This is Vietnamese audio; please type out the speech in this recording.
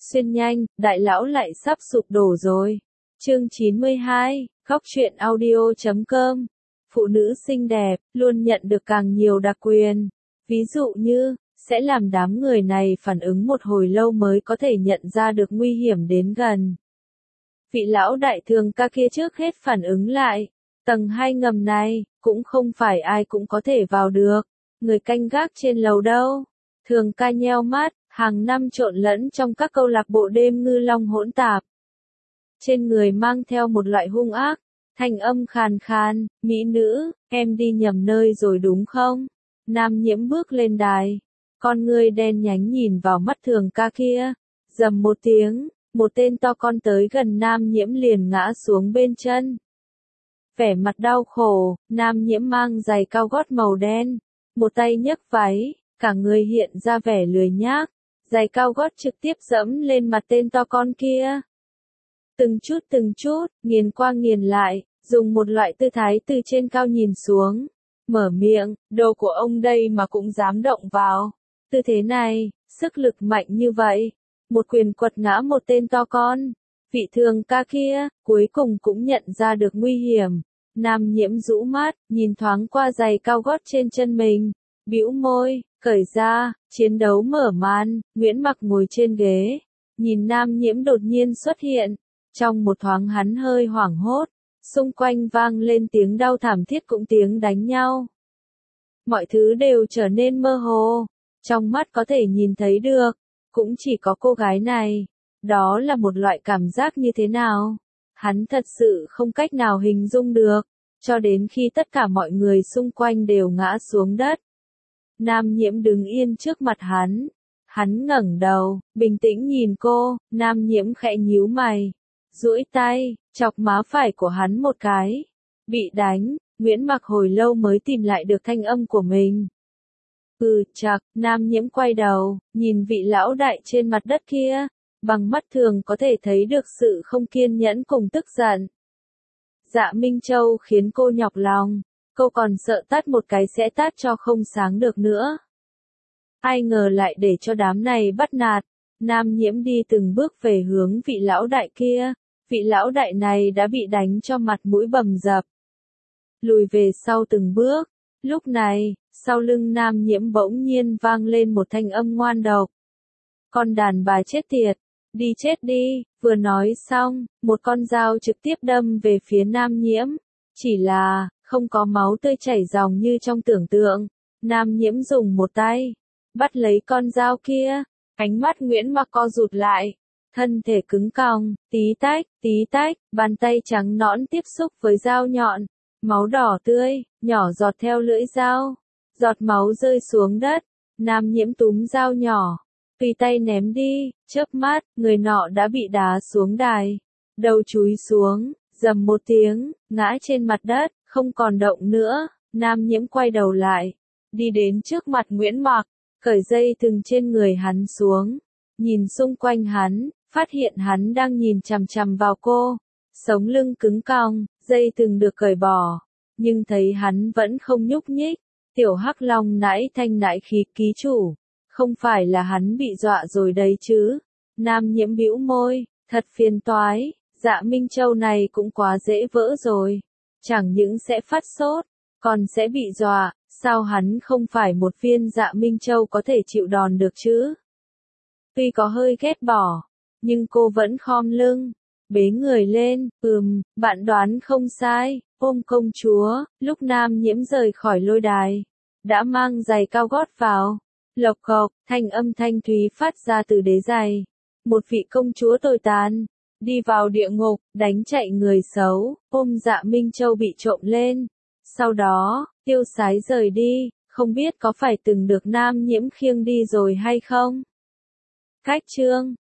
Xuyên nhanh, đại lão lại sắp sụp đổ rồi. Chương 92, Góc truyện audio.com. Phụ nữ xinh đẹp, luôn nhận được càng nhiều đặc quyền. Ví dụ như, sẽ làm đám người này phản ứng một hồi lâu mới có thể nhận ra được nguy hiểm đến gần. Vị lão đại thường ca kia trước hết phản ứng lại. Tầng 2 ngầm này, cũng không phải ai cũng có thể vào được. Người canh gác trên lầu đâu. Thường ca nheo mắt, hàng năm trộn lẫn trong các câu lạc bộ đêm ngư long hỗn tạp. Trên người mang theo một loại hung ác, thanh âm khàn khàn, mỹ nữ, em đi nhầm nơi rồi đúng không? Nam Nhiễm bước lên đài, con ngươi đen nhánh nhìn vào mắt thường ca kia, rầm một tiếng, một tên to con tới gần Nam Nhiễm liền ngã xuống bên chân. Vẻ mặt đau khổ, Nam Nhiễm mang giày cao gót màu đen, một tay nhấc váy, cả người hiện ra vẻ lười nhác, giày cao gót trực tiếp dẫm lên mặt tên to con kia. Từng chút, nghiền qua nghiền lại, dùng một loại tư thái từ trên cao nhìn xuống, mở miệng, đồ của ông đây mà cũng dám động vào. Tư thế này, sức lực mạnh như vậy, một quyền quật ngã một tên to con. Vị thường ca kia, cuối cùng cũng nhận ra được nguy hiểm. Nam Nhiễm rũ mắt, nhìn thoáng qua giày cao gót trên chân mình, bĩu môi, cởi ra, chiến đấu mở màn. Nguyễn Mặc ngồi trên ghế, nhìn Nam Nhiễm đột nhiên xuất hiện. Trong một thoáng hắn hơi hoảng hốt, xung quanh vang lên tiếng đau thảm thiết cũng tiếng đánh nhau. Mọi thứ đều trở nên mơ hồ, trong mắt có thể nhìn thấy được, cũng chỉ có cô gái này. Đó là một loại cảm giác như thế nào? Hắn thật sự không cách nào hình dung được, cho đến khi tất cả mọi người xung quanh đều ngã xuống đất. Nam Nhiễm đứng yên trước mặt hắn. Hắn ngẩng đầu, bình tĩnh nhìn cô. Nam Nhiễm khẽ nhíu mày, duỗi tay, chọc má phải của hắn một cái. Bị đánh, Nguyễn Mặc hồi lâu mới tìm lại được thanh âm của mình. Chạc, Nam Nhiễm quay đầu, nhìn vị lão đại trên mặt đất kia, bằng mắt thường có thể thấy được sự không kiên nhẫn cùng tức giận. Dạ Minh Châu khiến cô nhọc lòng, cô còn sợ tát một cái sẽ tát cho không sáng được nữa. Ai ngờ lại để cho đám này bắt nạt. Nam Nhiễm đi từng bước về hướng vị lão đại kia, vị lão đại này đã bị đánh cho mặt mũi bầm dập. Lùi về sau từng bước, lúc này, sau lưng Nam Nhiễm bỗng nhiên vang lên một thanh âm ngoan độc. Con đàn bà chết tiệt, đi chết đi. Vừa nói xong, một con dao trực tiếp đâm về phía Nam Nhiễm. Chỉ là, không có máu tươi chảy ròng như trong tưởng tượng. Nam Nhiễm dùng một tay, bắt lấy con dao kia. Ánh mắt Nguyễn Mặc co rụt lại, thân thể cứng còng, tí tách, bàn tay trắng nõn tiếp xúc với dao nhọn. Máu đỏ tươi, nhỏ giọt theo lưỡi dao. Giọt máu rơi xuống đất. Nam Nhiễm túm dao nhỏ, tùy tay ném đi, chớp mắt, người nọ đã bị đá xuống đài. Đầu chúi xuống, rầm một tiếng, ngã trên mặt đất, không còn động nữa. Nam Nhiễm quay đầu lại, đi đến trước mặt Nguyễn Mặc, cởi dây thừng trên người hắn xuống. Nhìn xung quanh hắn, phát hiện hắn đang nhìn chằm chằm vào cô. Sống lưng cứng cong, dây thừng được cởi bỏ, nhưng thấy hắn vẫn không nhúc nhích. Tiểu Hắc Long nãi thanh nãi khí ký chủ, không phải là hắn bị dọa rồi đấy chứ? Nam Nhiễm bĩu môi, thật phiền toái, Dạ Minh Châu này cũng quá dễ vỡ rồi. Chẳng những sẽ phát sốt, còn sẽ bị dọa, sao hắn không phải một viên Dạ Minh Châu có thể chịu đòn được chứ? Tuy có hơi ghét bỏ, nhưng cô vẫn khom lưng, bế người lên. Bạn đoán không sai, ôm công chúa. Lúc Nam Nhiễm rời khỏi lôi đài, đã mang giày cao gót vào. Lộc cộc, thanh âm thanh thúy phát ra từ đế giày. Một vị công chúa tồi tàn, đi vào địa ngục, đánh chạy người xấu, ôm Dạ Minh Châu bị trộm lên. Sau đó, tiêu sái rời đi, không biết có phải từng được Nam Nhiễm khiêng đi rồi hay không? Cách chương